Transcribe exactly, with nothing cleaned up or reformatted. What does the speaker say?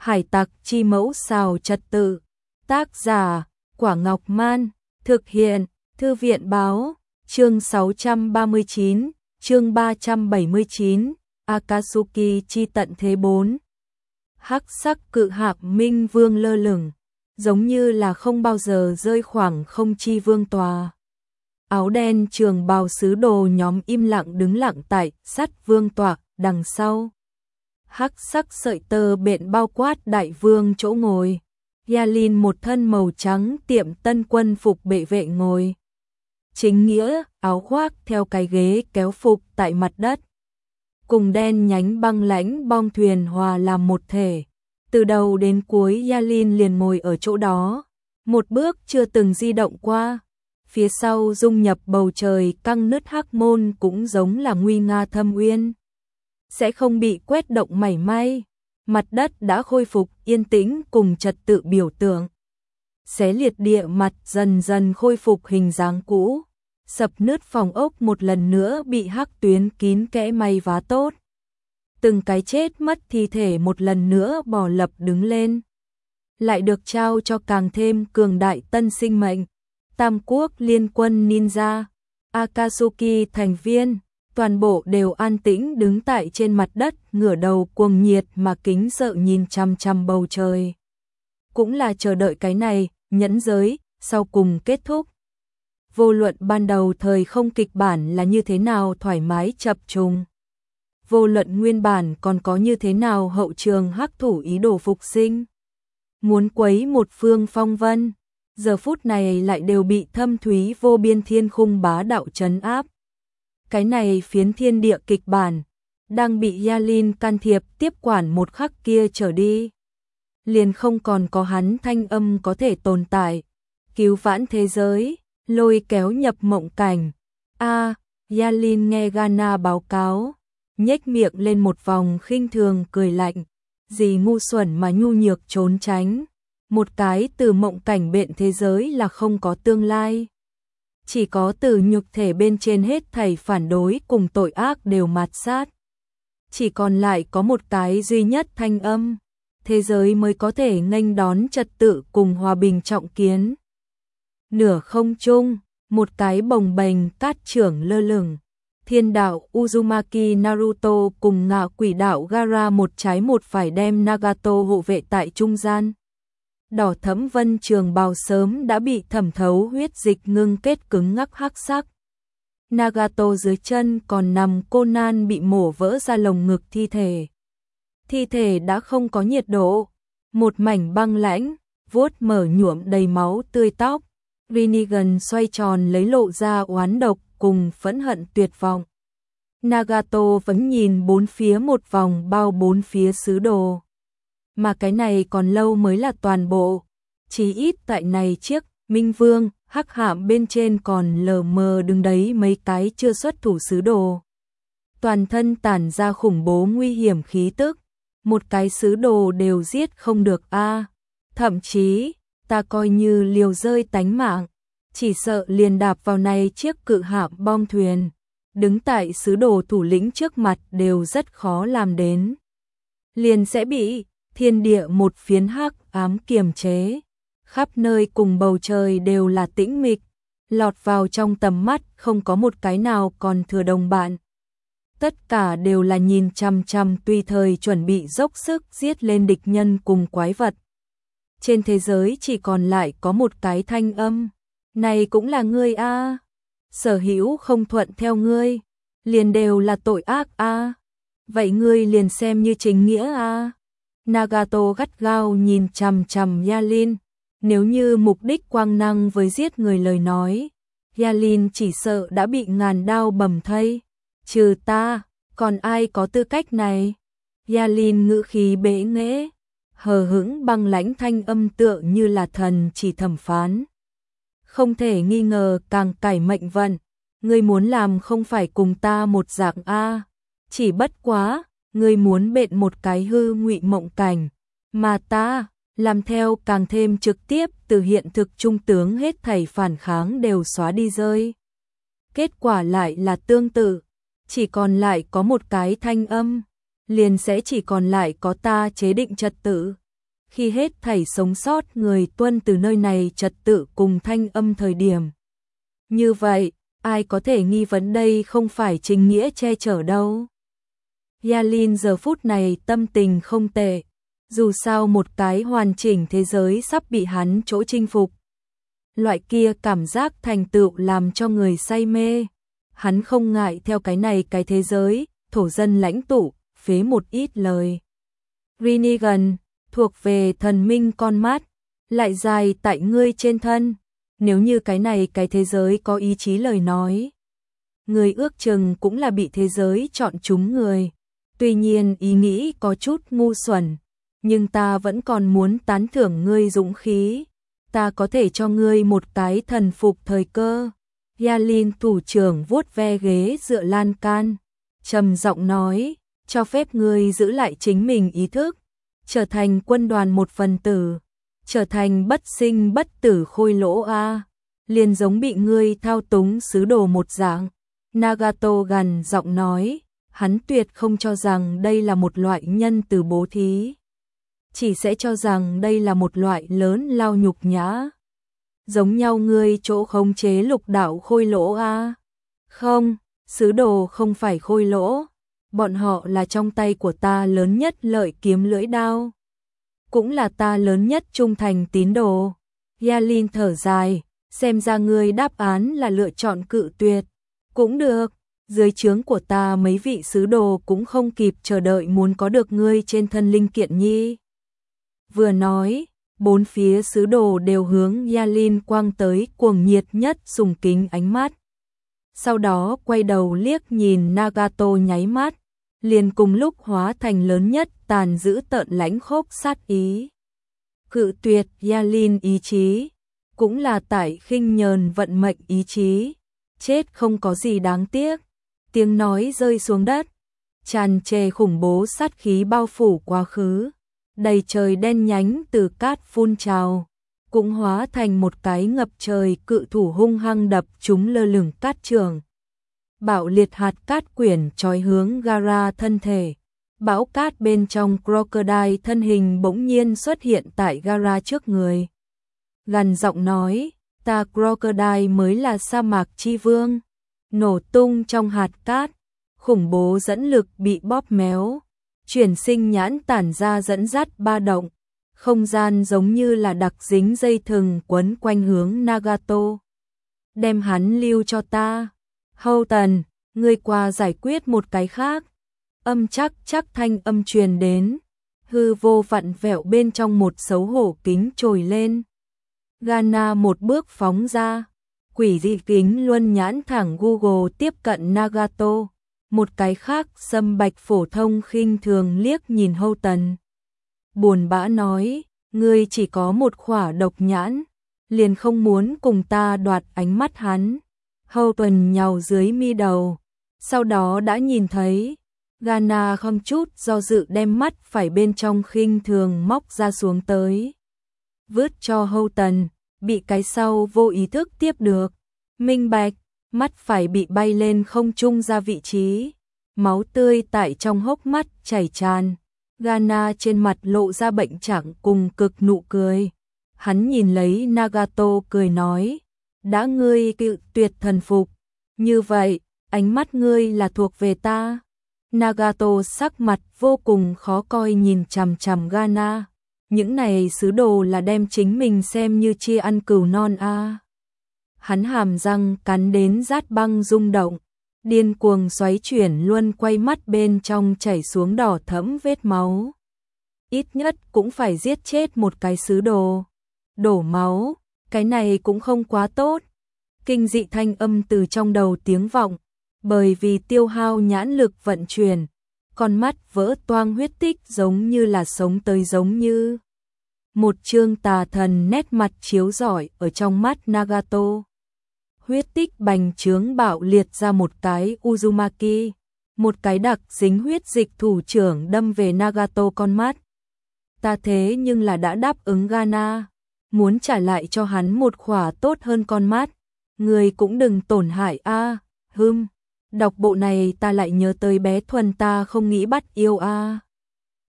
Hải tặc chi mẫu xào trật tự. Tác giả, Quả Ngọc Man. Thực hiện, Thư viện Báo. Chương sáu trăm ba mươi chín, chương ba trăm bảy mươi chín, Akatsuki chi tận thế bốn. Hắc sắc cự hạc minh vương lơ lửng, giống như là không bao giờ rơi khoảng không chi vương tòa. Áo đen trường bào sứ đồ nhóm im lặng đứng lặng tại sắt vương tọa đằng sau. Hắc sắc sợi tơ bện bao quát đại vương chỗ ngồi. Yalin một thân màu trắng tiệm tân quân phục bệ vệ ngồi. Chính nghĩa, áo khoác theo cái ghế kéo phục tại mặt đất. Cùng đen nhánh băng lãnh bong thuyền hòa làm một thể. Từ đầu đến cuối Yalin liền ngồi ở chỗ đó. Một bước chưa từng di động qua. Phía sau dung nhập bầu trời căng nứt hắc môn cũng giống là nguy nga thâm uyên. Sẽ không bị quét động mảy may. Mặt đất đã khôi phục yên tĩnh cùng trật tự biểu tượng. Xé liệt địa mặt dần dần khôi phục hình dáng cũ. Sập nứt phòng ốc một lần nữa bị hắc tuyến kín kẽ may vá tốt. Từng cái chết mất thi thể một lần nữa bò lập đứng lên. Lại được trao cho càng thêm cường đại tân sinh mệnh. Tam quốc liên quân ninja, Akatsuki thành viên, toàn bộ đều an tĩnh đứng tại trên mặt đất, ngửa đầu cuồng nhiệt mà kính sợ nhìn chằm chằm bầu trời. Cũng là chờ đợi cái này, nhẫn giới, sau cùng kết thúc. Vô luận ban đầu thời không kịch bản là như thế nào thoải mái chập trùng. Vô luận nguyên bản còn có như thế nào hậu trường hắc thủ ý đồ phục sinh. Muốn quấy một phương phong vân. Giờ phút này lại đều bị thâm thúy vô biên thiên khung bá đạo trấn áp. Cái này phiến thiên địa kịch bản, đang bị Yalin can thiệp tiếp quản một khắc kia trở đi. Liền không còn có hắn thanh âm có thể tồn tại, cứu vãn thế giới, lôi kéo nhập mộng cảnh. A, à, Yalin nghe Gana báo cáo, nhếch miệng lên một vòng khinh thường cười lạnh, gì ngu xuẩn mà nhu nhược trốn tránh. Một cái từ mộng cảnh bện thế giới là không có tương lai. Chỉ có từ nhục thể bên trên hết thảy phản đối cùng tội ác đều mạt sát. Chỉ còn lại có một cái duy nhất thanh âm. Thế giới mới có thể nghênh đón trật tự cùng hòa bình trọng kiến. Nửa không trung, một cái bồng bềnh cát trưởng lơ lửng. Thiên đạo Uzumaki Naruto cùng ngạ quỷ đạo Gaara một trái một phải đem Nagato hộ vệ tại trung gian. Đỏ thẫm vân trường bào sớm đã bị thẩm thấu huyết dịch ngưng kết cứng ngắc hắc sắc. Nagato dưới chân còn nằm Conan bị mổ vỡ ra lồng ngực thi thể. Thi thể đã không có nhiệt độ, một mảnh băng lãnh, vuốt mở nhuộm đầy máu tươi tóc. Rinnegan xoay tròn lấy lộ ra oán độc cùng phẫn hận tuyệt vọng. Nagato vẫn nhìn bốn phía một vòng bao bốn phía sứ đồ. Mà cái này còn lâu mới là toàn bộ. Chỉ ít tại này chiếc Minh Vương, hắc hạm bên trên còn lờ mờ đứng đấy mấy cái chưa xuất thủ sứ đồ. Toàn thân tản ra khủng bố nguy hiểm khí tức. Một cái sứ đồ đều giết không được a. Thậm chí, ta coi như liều rơi tánh mạng. Chỉ sợ liền đạp vào này chiếc cự hạm bom thuyền. Đứng tại sứ đồ thủ lĩnh trước mặt đều rất khó làm đến. Liền sẽ bị thiên địa một phiến hắc ám kiềm chế. Khắp nơi cùng bầu trời đều là tĩnh mịch. Lọt vào trong tầm mắt không có một cái nào còn thừa đồng bạn. Tất cả đều là nhìn chằm chằm tùy thời chuẩn bị dốc sức giết lên địch nhân cùng quái vật. Trên thế giới chỉ còn lại có một cái thanh âm. Này cũng là ngươi a. À. Sở hữu không thuận theo ngươi. Liền đều là tội ác a. À. Vậy ngươi liền xem như chính nghĩa a. À. Nagato gắt gao nhìn chằm chằm Yalin. Nếu như mục đích quang năng với giết người lời nói, Yalin chỉ sợ đã bị ngàn đao bầm thây. Trừ ta, còn ai có tư cách này? Yalin ngữ khí bẽ nghễ, hờ hững băng lãnh thanh âm tựa như là thần chỉ thẩm phán. Không thể nghi ngờ càng cải mệnh vận. Ngươi muốn làm không phải cùng ta một dạng a. Chỉ bất quá, ngươi muốn bện một cái hư ngụy mộng cảnh, mà ta làm theo càng thêm trực tiếp từ hiện thực trung tướng hết thảy phản kháng đều xóa đi rơi. Kết quả lại là tương tự, chỉ còn lại có một cái thanh âm, liền sẽ chỉ còn lại có ta chế định trật tự. khi hết thảy sống sót người tuân từ nơi này trật tự cùng thanh âm thời điểm. Như vậy, ai có thể nghi vấn đây không phải chính nghĩa che chở đâu. Yalin giờ phút này tâm tình không tệ, dù sao một cái hoàn chỉnh thế giới sắp bị hắn chỗ chinh phục. Loại kia cảm giác thành tựu làm cho người say mê. Hắn không ngại theo cái này cái thế giới, thổ dân lãnh tụ, phế một ít lời. Rinnegan, thuộc về thần minh con mắt, lại dài tại ngươi trên thân. Nếu như cái này cái thế giới có ý chí lời nói, người ước chừng cũng là bị thế giới chọn chúng người. Tuy nhiên ý nghĩ có chút ngu xuẩn, nhưng ta vẫn còn muốn tán thưởng ngươi dũng khí. Ta có thể cho ngươi một cái thần phục thời cơ. Yalin thủ trưởng vuốt ve ghế dựa lan can, trầm giọng nói, cho phép ngươi giữ lại chính mình ý thức, trở thành quân đoàn một phần tử, trở thành bất sinh bất tử khôi lỗ a, liền giống bị ngươi thao túng sứ đồ một dạng. Nagato gằn giọng nói, hắn tuyệt không cho rằng đây là một loại nhân từ bố thí, chỉ sẽ cho rằng đây là một loại lớn lao nhục nhã. Giống nhau ngươi chỗ khống chế lục đạo khôi lỗ a. Không, sứ đồ không phải khôi lỗ, bọn họ là trong tay của ta lớn nhất lợi kiếm lưỡi đao, cũng là ta lớn nhất trung thành tín đồ. Yalin thở dài, xem ra ngươi đáp án là lựa chọn cự tuyệt. Cũng được, dưới trướng của ta mấy vị sứ đồ cũng không kịp chờ đợi muốn có được ngươi trên thân linh kiện nhi. Vừa nói, bốn phía sứ đồ đều hướng Yalin quang tới cuồng nhiệt nhất sùng kính ánh mắt. Sau đó quay đầu liếc nhìn Nagato nháy mắt, liền cùng lúc hóa thành lớn nhất tàn dữ tợn lãnh khốc sát ý. Cự tuyệt Yalin ý chí, cũng là tại khinh nhờn vận mệnh ý chí, chết không có gì đáng tiếc. Tiếng nói rơi xuống đất, tràn trề khủng bố sát khí bao phủ quá khứ. Đầy trời đen nhánh từ cát phun trào, cũng hóa thành một cái ngập trời cự thủ hung hăng đập chúng lơ lửng cát trường. Bạo liệt hạt cát quyển trói hướng Gaara thân thể. Bão cát bên trong Crocodile thân hình bỗng nhiên xuất hiện tại Gaara trước người. Gằn giọng nói, ta Crocodile mới là sa mạc chi vương. Nổ tung trong hạt cát, khủng bố dẫn lực bị bóp méo. Chuyển sinh nhãn tản ra dẫn dắt ba động, không gian giống như là đặc dính dây thừng quấn quanh hướng Nagato. Đem hắn lưu cho ta. Houghton, ngươi qua giải quyết một cái khác. Âm chắc chắc thanh âm truyền đến, hư vô vặn vẹo bên trong một xấu hổ kính trồi lên. Gana một bước phóng ra, quỷ dị kính luân nhãn thẳng Google tiếp cận Nagato. Một cái khác sâm bạch phổ thông khinh thường liếc nhìn Houghton. Buồn bã nói, ngươi chỉ có một khỏa độc nhãn, liền không muốn cùng ta đoạt ánh mắt hắn. Houghton nhào dưới mi đầu, sau đó đã nhìn thấy. Gana không chút do dự đem mắt phải bên trong khinh thường móc ra xuống tới. Vứt cho Houghton, bị cái sau vô ý thức tiếp được. Minh bạch. Mắt phải bị bay lên không trung ra vị trí, máu tươi tại trong hốc mắt chảy tràn. Gana trên mặt lộ ra bệnh trạng cùng cực nụ cười. Hắn nhìn lấy Nagato cười nói, đã ngươi cự tuyệt thần phục, như vậy, ánh mắt ngươi là thuộc về ta. Nagato sắc mặt vô cùng khó coi nhìn chằm chằm Gana. Những này sứ đồ là đem chính mình xem như chia ăn cừu non a. À. Hắn hàm răng cắn đến rát băng rung động, điên cuồng xoáy chuyển luân quay mắt bên trong chảy xuống đỏ thẫm vết máu. Ít nhất cũng phải giết chết một cái sứ đồ. Đổ máu, cái này cũng không quá tốt. Kinh dị thanh âm từ trong đầu tiếng vọng, bởi vì tiêu hao nhãn lực vận chuyển, con mắt vỡ toang huyết tích giống như là sống tới giống như. Một chương tà thần nét mặt chiếu rọi ở trong mắt Nagato. Huyết tích bành trướng bạo liệt ra một cái Uzumaki, một cái đặc dính huyết dịch thủ trưởng đâm về Nagato con mắt. Ta thế nhưng là đã đáp ứng Gana, muốn trả lại cho hắn một khỏa tốt hơn con mắt, người cũng đừng tổn hại a. À, hừm, đọc bộ này ta lại nhớ tới bé Thuần ta không nghĩ bắt yêu a. À.